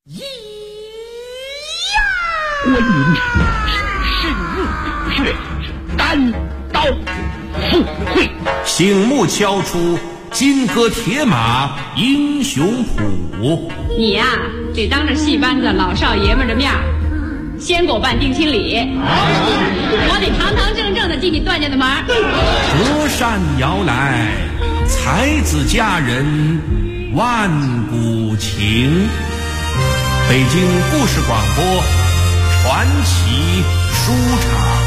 关云长只身入穴，单刀赴会， 醒目敲出金戈铁马英雄谱。 你呀，得当着戏班子老少爷们的面先给我办定亲礼，我得堂堂正正的进你段家的门。 隔山摇来，才子佳人万古情。北京故事广播传奇书场。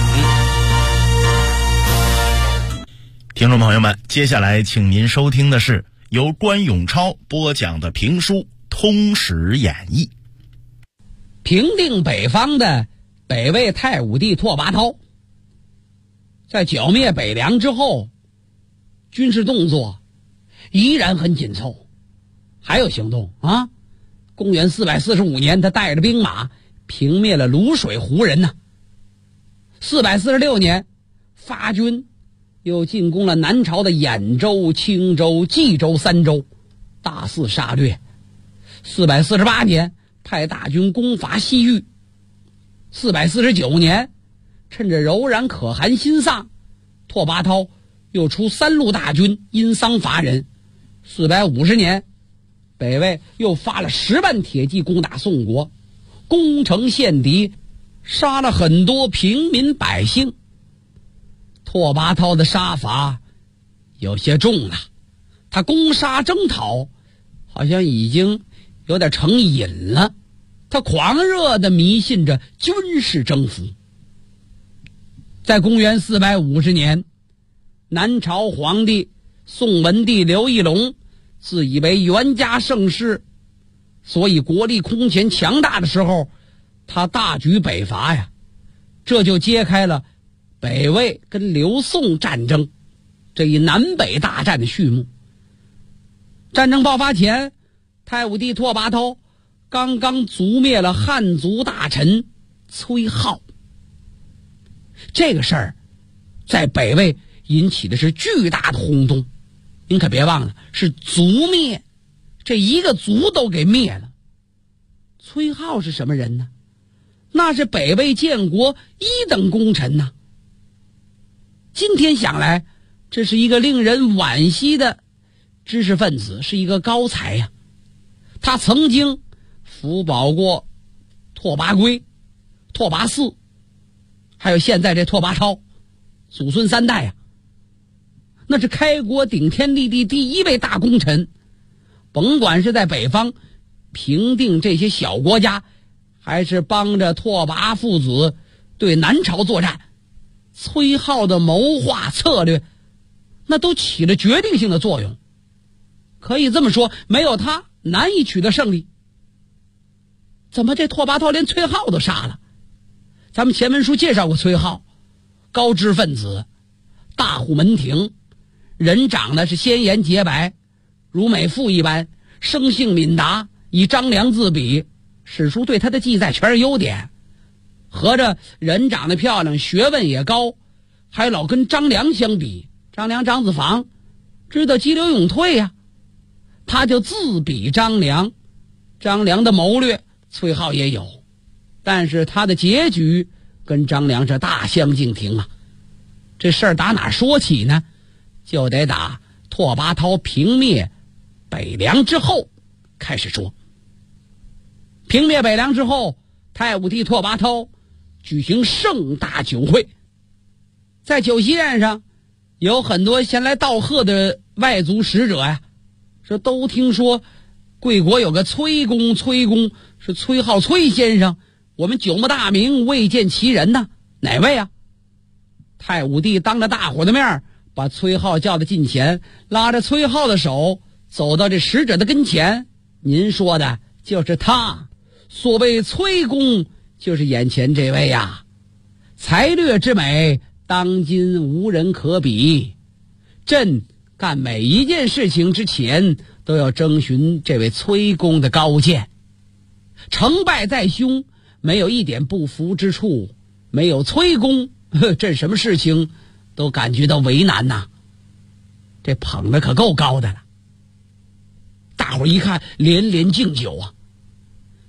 听众朋友们，接下来请您收听的是由关永超播讲的评书《通史演义》。 平定北方的北魏太武帝拓跋焘，在剿灭北凉之后，军事动作依然很紧凑，还有行动啊！公元445年，他带着兵马平灭了泸水胡人呢。446年，发军又进攻了南朝的兖州、青州、冀州3州，大肆杀掠。448年，派大军攻伐西域。449年，趁着柔然可汗心丧，拓跋焘又出3路大军因丧伐人。450年，北魏又发了10万铁骑攻打宋国，攻城陷敌，杀了很多平民百姓。拓跋焘的杀伐有些重了，他攻杀征讨好像已经有点成瘾了，他狂热地迷信着军事征服。在公元450年，南朝皇帝宋文帝刘义隆自以为袁家盛世，所以国力空前强大的时候，他大举北伐呀，这就揭开了北魏跟刘宋战争这一南北大战的序幕。战争爆发前，太武帝拓跋焘刚刚族灭了汉族大臣崔浩，这个事儿在北魏引起的是巨大的轰动。您可别忘了，是族灭，这一个族都给灭了。崔浩是什么人呢？那是北魏建国1等功臣呐。今天想来，这是一个令人惋惜的知识分子，是一个高才呀。他曾经辅保过拓跋圭、拓跋嗣，还有现在这拓跋焘，祖孙3代呀。那是开国顶天立地第1位大功臣，甭管是在北方平定这些小国家，还是帮着拓跋父子对南朝作战，崔浩的谋划策略那都起了决定性的作用。可以这么说，没有他难以取得胜利。怎么这拓跋焘连崔浩都杀了？咱们前文书介绍过崔浩，高知分子，大户门庭，人长得是鲜颜洁白，如美妇一般，生性敏达，以张良自比，史书对他的记载全是优点。合着人长得漂亮，学问也高，还老跟张良相比。张良张子房知道激流勇退呀，他就自比张良。张良的谋略崔浩也有，但是他的结局跟张良是大相径庭啊。这事儿打哪说起呢？就得打拓跋焘平灭北凉之后开始说。平灭北凉之后，太武帝拓跋焘举行盛大酒会，在酒席宴上有很多前来道贺的外族使者呀，说都听说贵国有个崔公是崔浩崔先生，我们久慕大名，未见其人呢，哪位啊？太武帝当着大伙的面把崔浩叫到近前，拉着崔浩的手走到这使者的跟前。您说的就是他，所谓崔公就是眼前这位呀，才略之美，当今无人可比。朕干每一件事情之前都要征询这位崔公的高见，成败在胸，没有一点不服之处，没有崔公，朕什么事情都感觉到为难呐。这捧的可够高的了。大伙一看连连敬酒啊。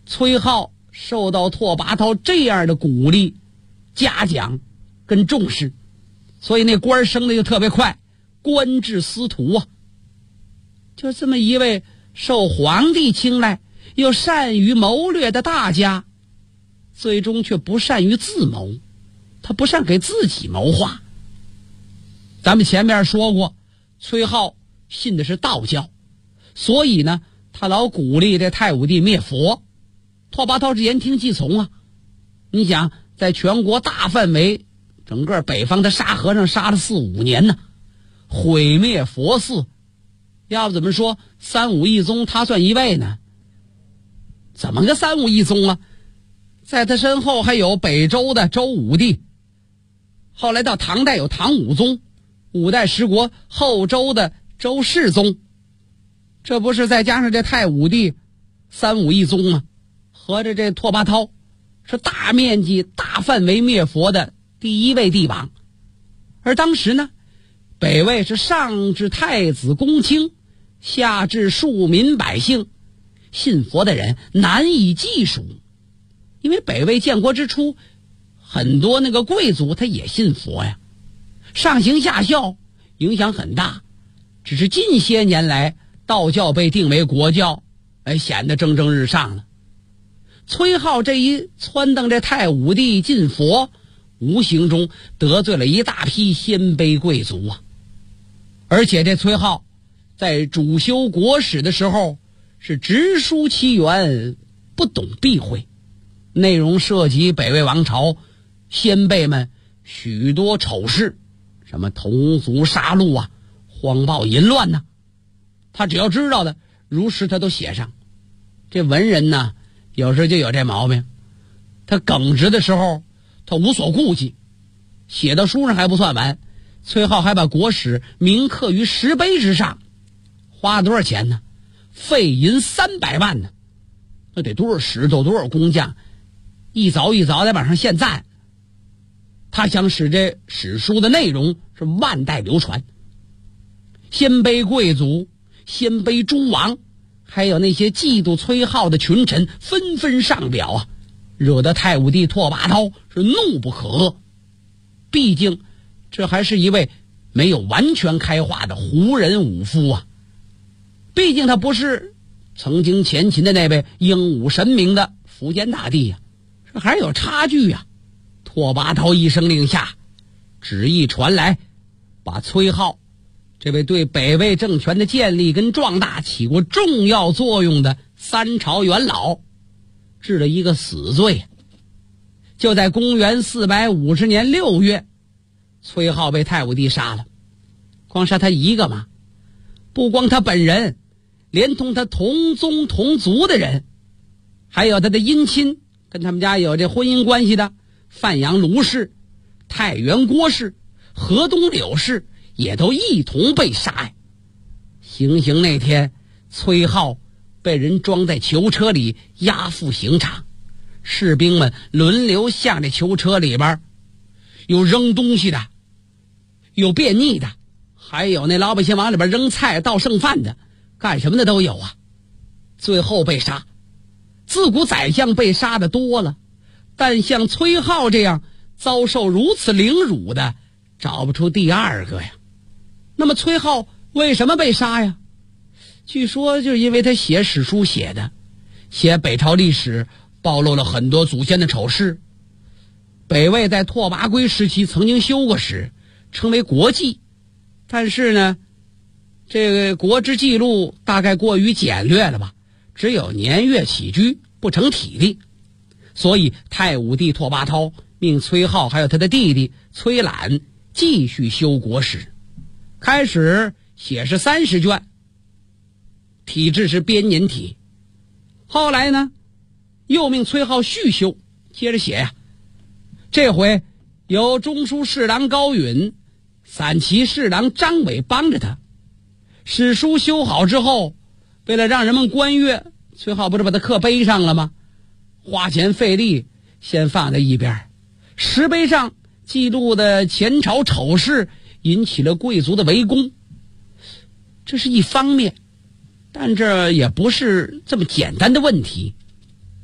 崔颢受到拓跋焘这样的鼓励、嘉奖跟重视，所以那官升的就特别快，官至司徒啊。就这么一位受皇帝青睐又善于谋略的大家，最终却不善于自谋，他不善给自己谋划。咱们前面说过，崔颢信的是道教，所以呢他老鼓励这太武帝灭佛。拓跋焘是言听计从啊。你想在全国大范围整个北方的沙和尚杀了4-5年呢，毁灭佛寺，要不怎么说三武一宗他算一位呢？怎么个三武一宗啊？在他身后还有北周的周武帝，后来到唐代有唐武宗，5代十国后周的周世宗，这不是再加上这太武帝三武一宗吗？合着这拓跋焘是大面积大范围灭佛的第一位帝王。而当时呢，北魏是上至太子公卿，下至庶民百姓，信佛的人难以计数。因为北魏建国之初，很多那个贵族他也信佛呀，上行下效，影响很大。只是近些年来道教被定为国教，显得蒸蒸日上了。崔颢这一撺掇这太武帝进佛，无形中得罪了一大批鲜卑贵族啊。而且这崔颢在主修国史的时候是直抒其源，不懂避讳，内容涉及北魏王朝鲜卑们许多丑事，什么同族杀戮啊、荒暴淫乱呢，他只要知道的如实他都写上。这文人呢有时就有这毛病，他耿直的时候他无所顾忌，写到书上还不算完，崔颢还把国史铭刻于石碑之上，花了多少钱呢？费银300万呢，那得多少石头多少工匠，一凿一凿在往上献赞。他想使这史书的内容是万代流传，鲜卑贵族、鲜卑诸王还有那些嫉妒崔颢的群臣纷纷上表啊，惹得太武帝拓跋焘是怒不可遏。毕竟这还是一位没有完全开化的胡人武夫啊，毕竟他不是曾经前秦的那位英武神明的苻坚大帝呀，这还是有差距呀。拓跋焘一声令下，旨意传来，把崔颢这位对北魏政权的建立跟壮大起过重要作用的3朝元老治了一个死罪。就在公元450年6月，崔颢被太武帝杀了。光杀他一个嘛，不光他本人，连同他同宗同族的人，还有他的姻亲，跟他们家有这婚姻关系的范阳卢氏、太原郭氏、河东柳氏也都一同被杀呀。行刑那天，崔颢被人装在囚车里押赴刑场，士兵们轮流向这囚车里边，有扔东西的，有便溺的，还有那老百姓往里边扔菜倒剩饭的，干什么的都有啊。最后被杀，自古宰相被杀的多了，但像崔颢这样遭受如此凌辱的找不出第二个呀。那么崔颢为什么被杀呀？据说就是因为他写史书写北朝历史，暴露了很多祖先的丑事。北魏在拓跋圭时期曾经修过史，称为国记，但是呢这个国之记录大概过于简略了吧，只有年月起居，不成体例。所以太武帝拓跋焘命崔颢还有他的弟弟崔览继续修国史，开始写是30卷，体制是编年体。后来呢又命崔颢续修，接着写呀。这回由中书侍郎高允、散骑侍郎张伟帮着他。史书修好之后，为了让人们观阅，崔颢不是把它刻碑上了吗？花钱费力先放在一边。石碑上记录的前朝丑事引起了贵族的围攻，这是一方面，但这也不是这么简单的问题。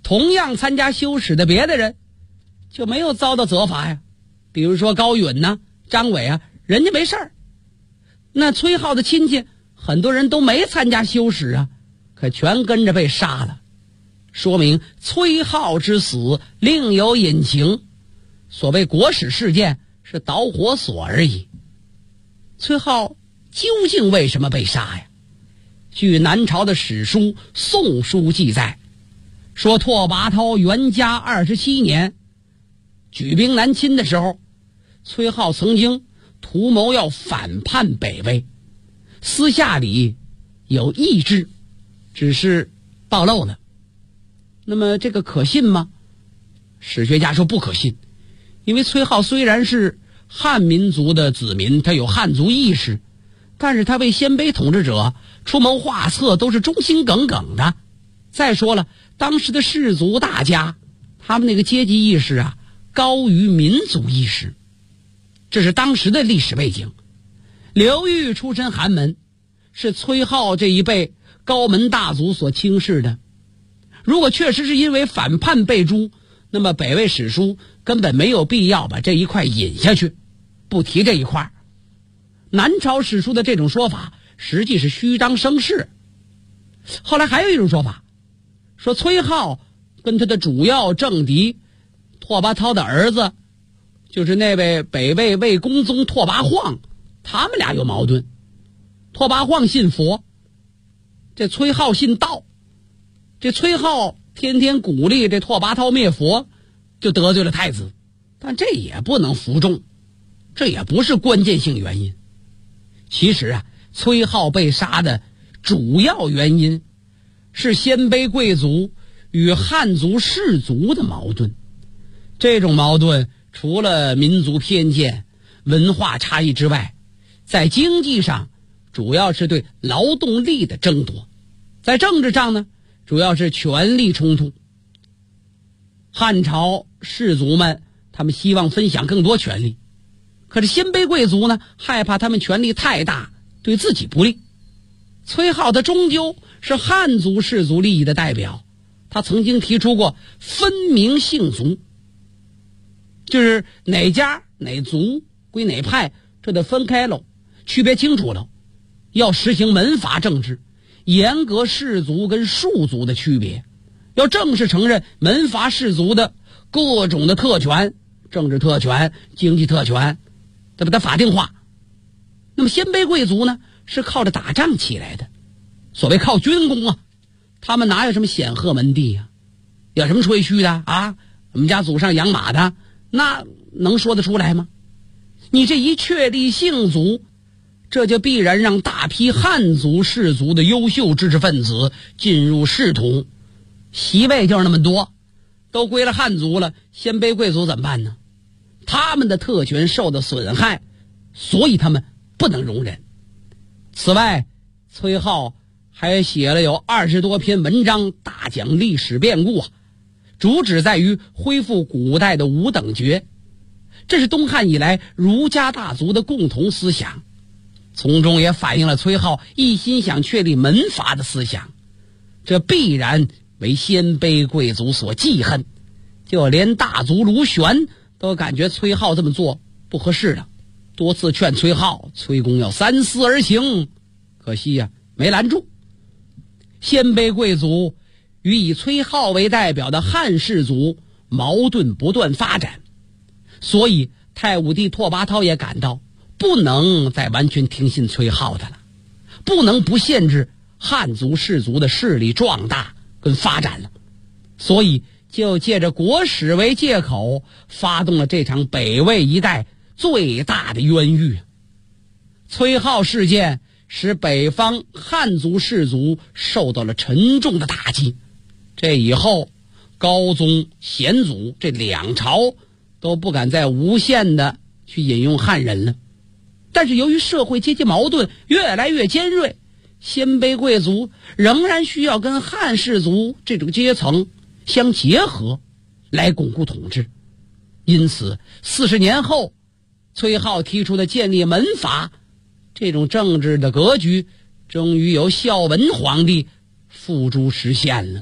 同样参加修史的别的人就没有遭到责罚呀。比如说高允呐、张伟啊，人家没事儿。那崔浩的亲戚很多人都没参加修史啊，可全跟着被杀了，说明崔浩之死另有隐情。所谓国史事件是导火索而已。崔浩究竟为什么被杀呀？据南朝的史书《宋书》记载，说拓跋焘元嘉27年举兵南侵的时候，崔浩曾经图谋要反叛北魏，私下里有意志，只是暴露了。那么这个可信吗？史学家说不可信，因为崔浩虽然是汉民族的子民，他有汉族意识，但是他为鲜卑统治者出谋划策都是忠心耿耿的。再说了，当时的士族大家，他们那个阶级意识啊高于民族意识，这是当时的历史背景。刘裕出身寒门，是崔浩这一辈高门大族所轻视的。如果确实是因为反叛被诛，那么北魏史书根本没有必要把这一块引下去，不提这一块。南朝史书的这种说法实际是虚张声势。后来还有一种说法，说崔浩跟他的主要政敌拓跋焘的儿子，就是那位北魏魏公宗拓跋晃，他们俩有矛盾。拓跋晃信佛，这崔浩信道。这崔浩天天鼓励这拓跋焘灭佛，就得罪了太子。但这也不能服众，这也不是关键性原因。其实啊，崔浩被杀的主要原因是鲜卑贵族与汉族士族的矛盾。这种矛盾除了民族偏见、文化差异之外，在经济上主要是对劳动力的争夺，在政治上呢，主要是权力冲突。汉朝士族们他们希望分享更多权利，可是鲜卑贵族呢，害怕他们权力太大对自己不利。崔浩他终究是汉族士族利益的代表，他曾经提出过分明姓族，就是哪家哪族归哪派，这得分开喽，区别清楚了。要实行门阀政治，严格士族跟庶族的区别，要正式承认门阀士族的各种的特权，政治特权、经济特权，得把它法定化。那么鲜卑贵族呢，是靠着打仗起来的，所谓靠军功啊，他们哪有什么显赫门第啊？有什么吹嘘的啊？我们家祖上养马的，那能说得出来吗？你这一确立姓族，这就必然让大批汉族士族的优秀知识分子进入仕途，席位就是那么多，都归了汉族了，鲜卑贵族怎么办呢？他们的特权受到损害，所以他们不能容忍。此外，崔浩还写了有20多篇文章，大讲历史变故啊，主旨在于恢复古代的五等爵，这是东汉以来儒家大族的共同思想，从中也反映了崔浩一心想确立门阀的思想，这必然为鲜卑贵族所记恨。就连大族卢玄都感觉崔浩这么做不合适了，多次劝崔浩、崔公要三思而行，可惜呀，没拦住。鲜卑贵族与以崔浩为代表的汉士族矛盾不断发展，所以太武帝拓跋焘也感到不能再完全听信崔浩的了，不能不限制汉族士族的势力壮大跟发展了，所以就借着国史为借口，发动了这场北魏一代最大的冤狱。崔浩事件使北方汉族士族受到了沉重的打击，这以后高宗、显祖这两朝都不敢再无限的去引用汉人了。但是由于社会阶级矛盾越来越尖锐，鲜卑贵族仍然需要跟汉士族这种阶层相结合来巩固统治。因此40年后，崔浩提出的建立门阀这种政治的格局，终于由孝文皇帝付诸实现了。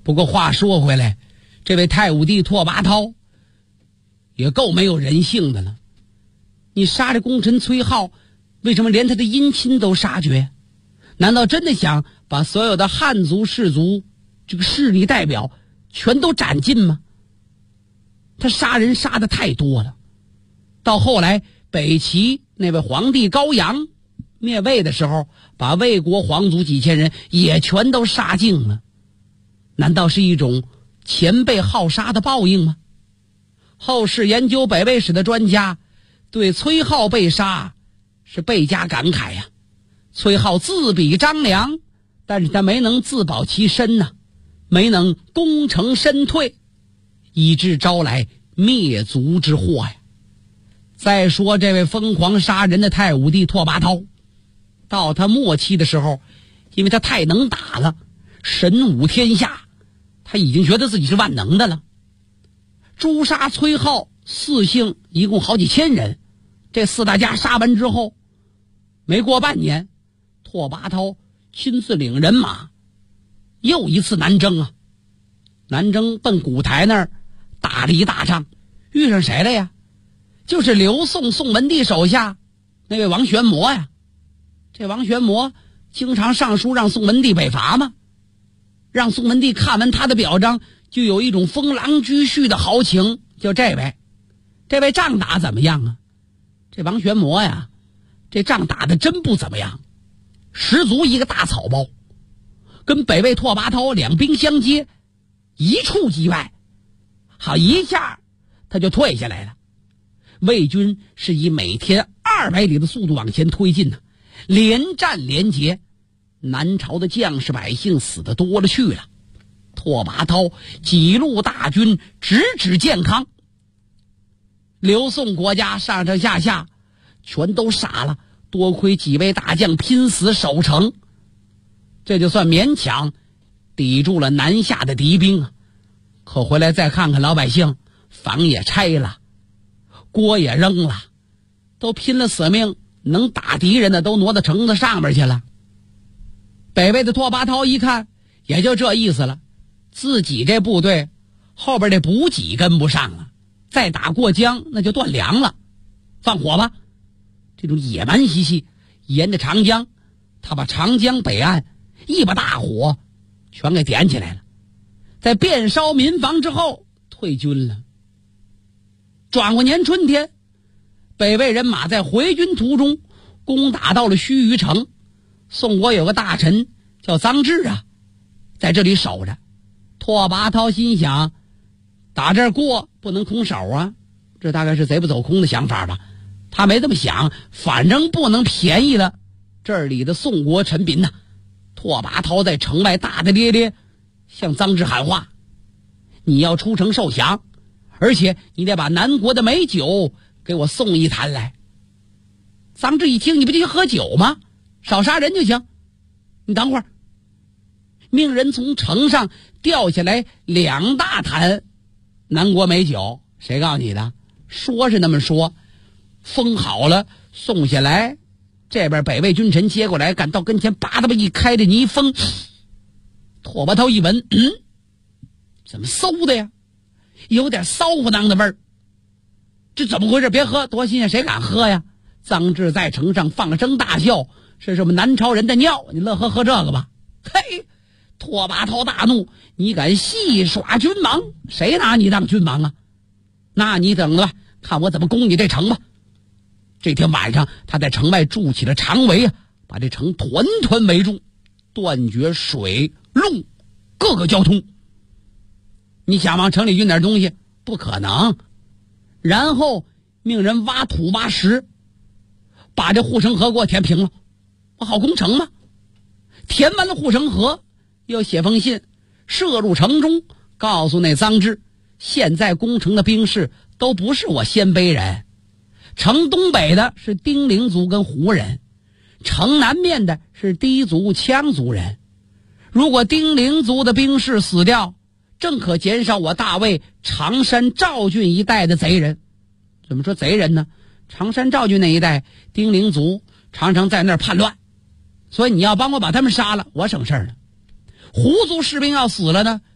不过话说回来，这位太武帝拓跋焘也够没有人性的了。你杀这功臣崔浩，为什么连他的姻亲都杀绝？难道真的想把所有的汉族氏族这个势力代表全都斩尽吗？他杀人杀得太多了。到后来北齐那位皇帝高阳灭魏的时候，把魏国皇族几千人也全都杀尽了。难道是一种前辈好杀的报应吗？后世研究北魏史的专家对崔浩被杀是倍加感慨呀。崔浩自比张良，但是他没能自保其身呐，没能功成身退，以致招来灭族之祸呀。再说这位疯狂杀人的太武帝拓跋焘，到他末期的时候，因为他太能打了，神武天下，他已经觉得自己是万能的了。诛杀崔浩四姓一共好几千人，这四大家杀完之后，没过半年，拓跋焘亲自领人马又一次南征啊。南征奔古台那儿打了一大仗，遇上谁了呀？就是刘宋宋文帝手下那位王玄谟呀。这王玄谟经常上书让宋文帝北伐嘛，让宋文帝看完他的表彰，就有一种封狼居胥的豪情。就这位仗打怎么样啊？这王玄谟呀，这仗打得真不怎么样，十足一个大草包，跟北魏拓跋焘两兵相接，一触即败，好一下他就退下来了。魏军是以每天200里的速度往前推进呢，连战连捷，南朝的将士百姓死得多了去了。拓跋焘几路大军直指建康，刘宋国家上上下下全都傻了，多亏几位大将拼死守城，这就算勉强抵住了南下的敌兵啊。可回来再看看老百姓，房也拆了，锅也扔了，都拼了死命，能打敌人的都挪到城子上面去了。北魏的拓跋焘一看也就这意思了，自己这部队后边这补给跟不上了，再打过江那就断粮了，放火吧。这种野蛮习气沿着长江，他把长江北岸一把大火全给点起来了，在遍烧民房之后退军了。转过年春天，北魏人马在回军途中攻打到了须臾城，宋国有个大臣叫臧质啊，在这里守着。拓跋焘心想，打这儿过不能空手啊，这大概是贼不走空的想法吧。他没这么想，反正不能便宜了这里的宋国臣民呐。拓跋焘在城外大大咧咧向臧质喊话，你要出城受降，而且你得把南国的美酒给我送一坛来。臧质一听，你不就喝酒吗？少杀人就行。你等会儿，命人从城上掉下来2大坛南国美酒。谁告诉你的？说是那么说，封好了送下来，这边北魏君臣接过来，赶到跟前，叭的一开这泥封。拓跋焘一闻，怎么馊的呀？有点骚乎当的味儿，这怎么回事？别喝，多新鲜，谁敢喝呀？臧质在城上放声大笑，是什么南朝人的尿？你乐呵喝这个吧。嘿，拓跋焘大怒，你敢戏耍君王？谁拿你当君王啊？那你等着吧，看我怎么攻你这城吧。这天晚上，他在城外筑起了长围啊，把这城团团围住，断绝水陆各个交通。你想往城里运点东西，不可能。然后命人挖土挖石，把这护城河给我填平了，我好攻城嘛。填完了护城河，又写封信射入城中，告诉那臧质，现在攻城的兵士都不是我鲜卑人，城东北的是丁零族跟胡人，城南面的是氐族羌族人。如果丁零族的兵士死掉，正可减少我大魏常山赵郡一带的贼人。怎么说贼人呢？常山赵郡那一带丁零族常常在那儿叛乱，所以你要帮我把他们杀了，我省事儿了。胡族士兵要死了呢，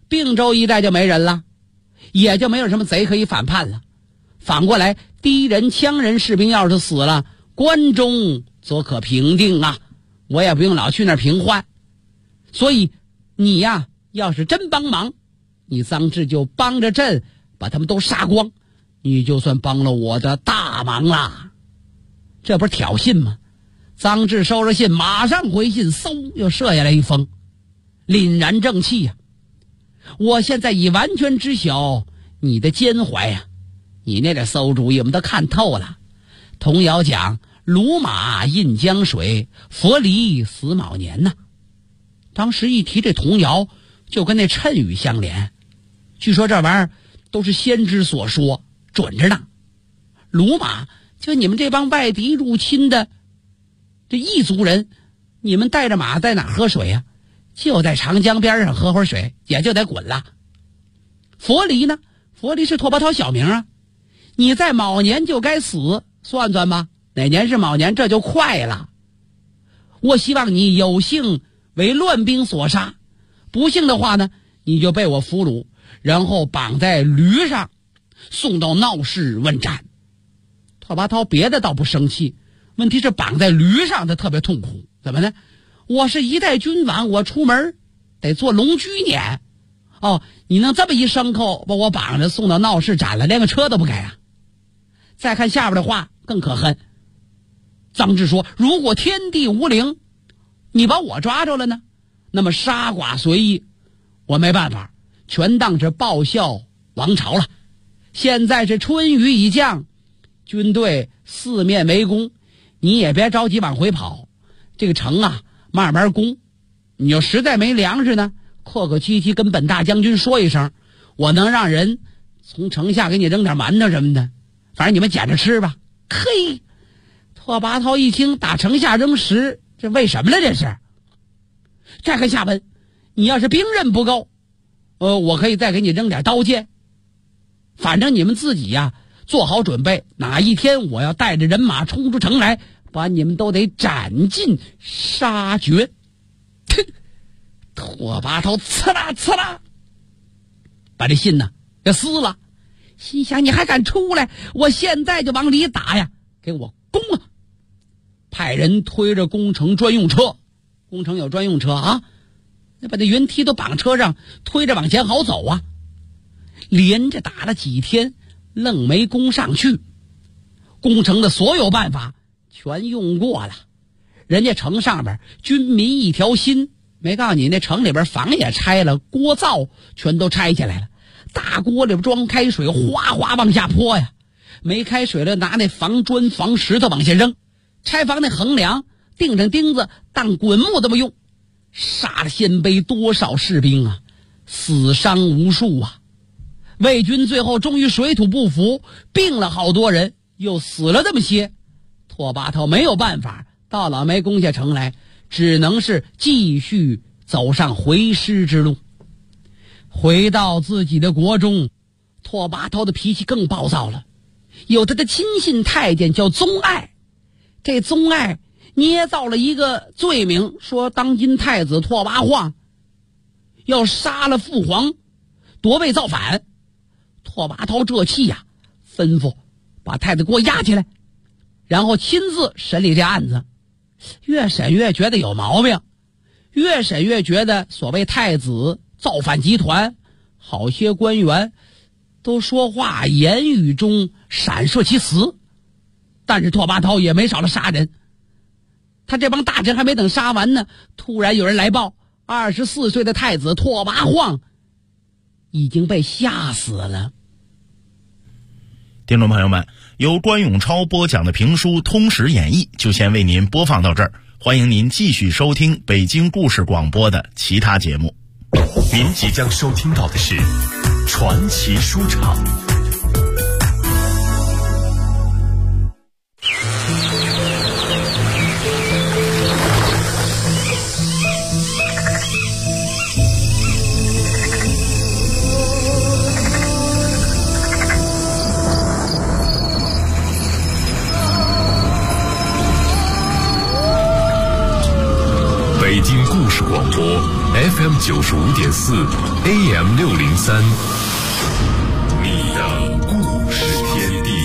并州一带就没人了，也就没有什么贼可以反叛了。反过来，敌人、羌人士兵要是死了，关中则可平定啊，我也不用老去那儿平换。所以你呀，要是真帮忙，你臧志就帮着朕把他们都杀光，你就算帮了我的大忙啦。这不是挑衅吗？臧志收了信，马上回信，嗖又射下来一封，凛然正气呀。我现在已完全知晓你的奸怀呀，你那点馊主意我们都看透了。童谣讲鲁马印江水，佛离死卯年呐。当时一提这童谣，就跟那谶语相连。据说这玩意儿都是先知所说，准着呢。鲁马就你们这帮外敌入侵的这异族人，你们带着马在哪喝水啊？就在长江边上喝会儿水，也就得滚了。佛离呢？佛离是拓跋焘小名啊。你在卯年就该死，算算吧，哪年是卯年，这就快了。我希望你有幸为乱兵所杀，不幸的话呢，你就被我俘虏，然后绑在驴上送到闹市问斩。拓跋焘别的倒不生气，问题是绑在驴上他特别痛苦。怎么呢？我是一代君王，我出门得做龙驹撵。哦，你能这么一牲口把我绑着送到闹市斩了，连个车都不给啊。再看下边的话更可恨。臧志说，如果天地无灵，你把我抓着了呢，那么杀剐随意，我没办法，全当是报效王朝了。现在是春雨已降，军队四面围攻，你也别着急往回跑，这个城啊慢慢攻。你要实在没粮食呢，客客气气跟本大将军说一声，我能让人从城下给你扔点馒头什么的，反正你们捡着吃吧。嘿，拓跋焘一听打城下扔食，这为什么了这是？再看下文，你要是兵刃不够，我可以再给你扔点刀剑。反正你们自己呀做好准备，哪一天我要带着人马冲出城来，把你们都得斩尽杀绝。拓跋焘刺啦刺啦把这信呢给撕了，心想你还敢出来，我现在就往里打呀，给我攻啊！派人推着攻城专用车，攻城有专用车啊，那把那云梯都绑车上，推着往前好走啊。连着打了几天，愣没攻上去。攻城的所有办法全用过了，人家城上边军民一条心，没告诉你那城里边房也拆了，锅灶全都拆下来了，大锅里边装开水，哗哗往下泼呀。没开水了，拿那防砖防石头往下扔，拆房那横梁钉上钉子当滚木这么用，杀了鲜卑多少士兵啊，死伤无数啊。魏军最后终于水土不服，病了好多人，又死了这么些。拓跋焘没有办法，到老没攻下城来，只能是继续走上回师之路。回到自己的国中，拓跋焘的脾气更暴躁了。有他的亲信太监叫宗爱，这宗爱捏造了一个罪名，说当今太子拓跋晃要杀了父皇，夺位造反。拓跋焘这气呀，吩咐把太子给我押起来，然后亲自审理这案子。越审越觉得有毛病，越审越觉得所谓太子造反集团好些官员都说话言语中闪烁其词。但是拓跋焘也没少了杀人，他这帮大臣还没等杀完呢，突然有人来报，24岁的太子拓跋晃已经被吓死了。 听众朋友们，由关永超播讲的评书《通史演义》就先为您播放到这儿，欢迎您继续收听北京故事广播的其他节目。 您即将收听到的是传奇书场。北北京故事广播 FM 95.4 AM 603，你的故事天地。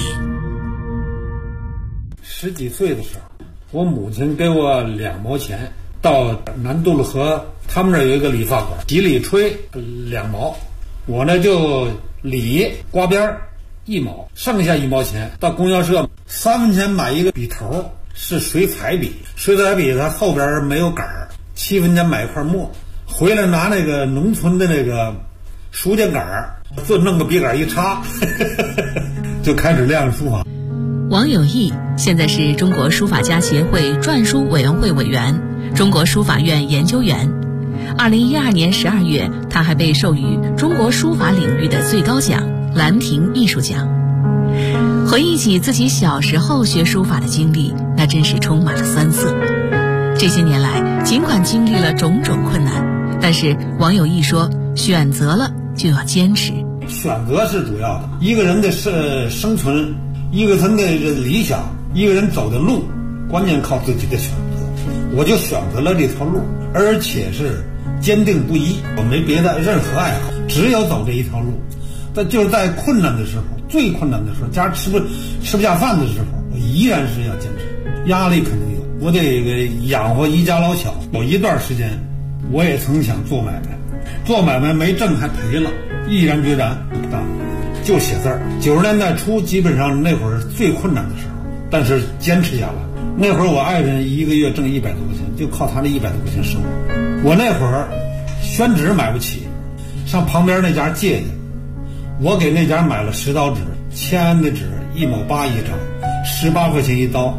10几岁的时候，我母亲给我2毛钱，到南渡路河他们这有一个理发馆，洗理吹2毛，我呢就理刮边1毛，剩下1毛钱到供销社3分钱买一个笔头，是水彩笔，水彩笔它后边没有杆儿，7分钱买一块墨，回来拿那个农村的那个书架杆儿，就弄个笔杆一插就开始练书法。 王有义现在是中国书法家协会篆书委员会委员、中国书法院研究员。2012年12月，他还被授予中国书法领域的最高奖兰亭艺术奖。回忆起自己小时候学书法的经历，那真是充满了酸涩。这些年来，尽管经历了种种困难，但是王有义说，选择了就要坚持。 选择是主要的，一个人的生存，一个人的理想，一个人走的路，关键靠自己的选择。我就选择了这条路，而且是坚定不移，我没别的任何爱好，只有走这一条路。但就是在困难的时候，最困难的时候，家吃不下饭的时候，我依然是要坚持。压力肯定有，我得养活一家老小。有一段时间，我也曾想做买卖，做买卖没挣还赔了，毅然决然就写字儿。90年代初，基本上那会儿最困难的时候，但是坚持下来。那会儿我爱人一个月挣100多块钱，就靠他那100多块钱生活。我那会儿宣纸买不起，上旁边那家借去，我给那家买了10刀纸，签的纸1毛8一张，18块钱一刀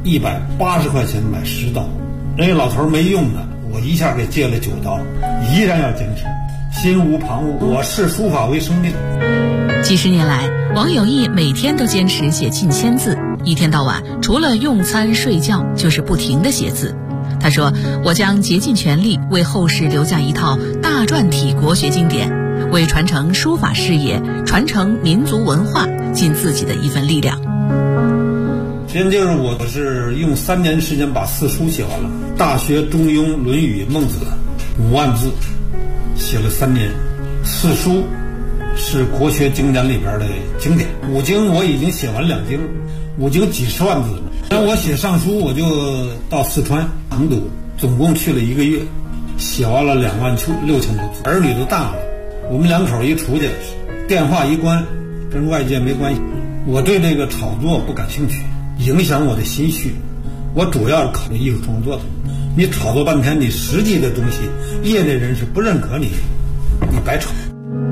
，180块钱买10刀。人家老头没用的，我一下给借了9刀，依然要坚持，心无旁骛。我视书法为生命。 几十年来，王有义每天都坚持写近1000字，一天到晚除了用餐睡觉就是不停地写字。他说，我将竭尽全力为后世留下一套大篆体国学经典，为传承书法事业、传承民族文化尽自己的一份力量。 现在就是我是用3年时间把4书写完了，《大学》《中庸》《论语》《孟子》5万字，写了3年。4书是国学经典里边的经典，5经我已经写完2经，5经几十万字了。那我写上书，我就到四川成都，总共去了1个月，写完了26000多字。儿女都大了，我们2口一出去，电话一关，跟外界没关系。我对这个炒作不感兴趣，影响我的心绪。我主要是考虑艺术创作的。你炒作半天，你实际的东西，业内人士不认可你，你白炒。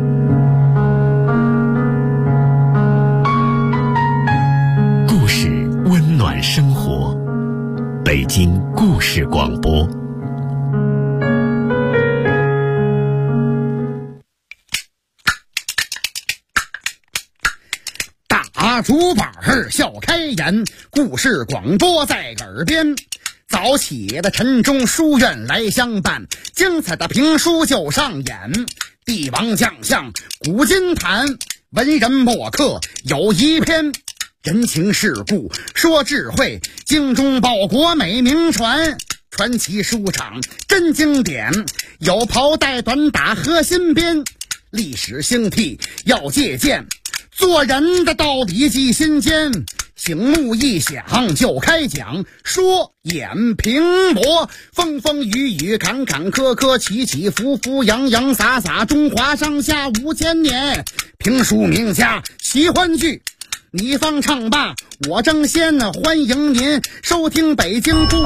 故事温暖生活，北京故事广播。 大竹板笑开颜，故事广播在耳边。早起的晨钟书院来相伴，精彩的评书就上演。帝王将相古今谈，文人墨客有一篇。人情世故说智慧，精忠报国美名传。传奇书场真经典，有袍带短打和新编。历史兴替要借鉴，做人的道理记心间。醒目一响就开讲，说演评驳，风风雨雨坎坎坷坷，起起伏伏洋洋洒洒，中华上下5000年。评书名家奇欢剧，你方唱罢我争先，欢迎您收听北京故